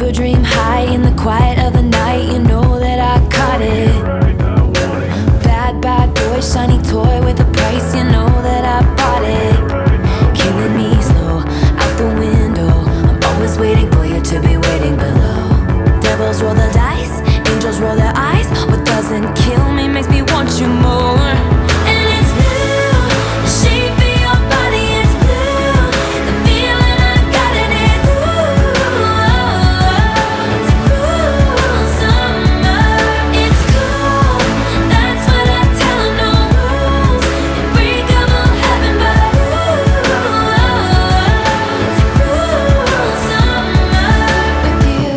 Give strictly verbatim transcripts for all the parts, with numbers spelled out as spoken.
fever dream high in the quiet of the night. You know that I caught it. Bad, bad boy, shiny toy with a price. You know that I bought it. Killing me slow, out the window. I'm always waiting for you to be waiting below. Devils roll the dice, angels roll their eyes. What doesn't kill me makes me want you more. And it's blue, the shape of your body is blue. The feeling I got in it's ooh, it's a cruel summer. It's cool, that's what I tell 'em, no rules. Unbreakable heaven, but ooh, it's a cruel summer with you.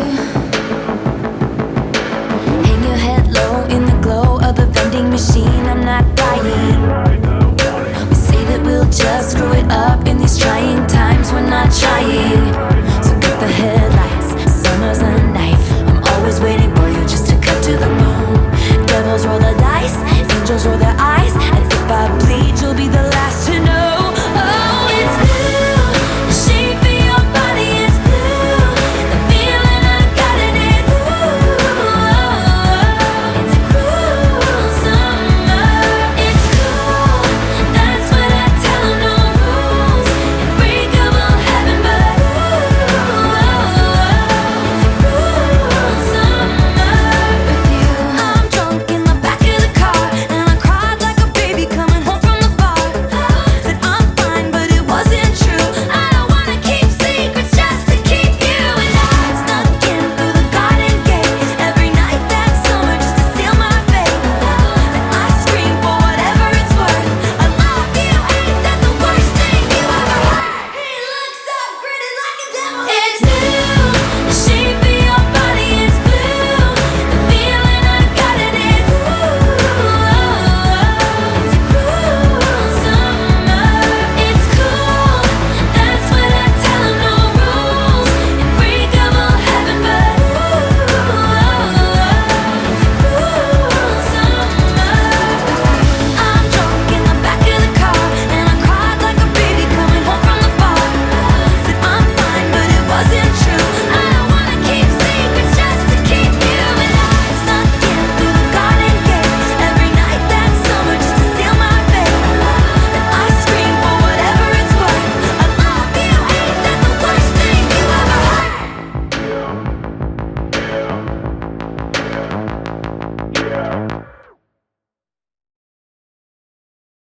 Hang your head low in the glow of the vending machine. I'm not dying. We say that we'll just screw it up in these trying times. We're not trying.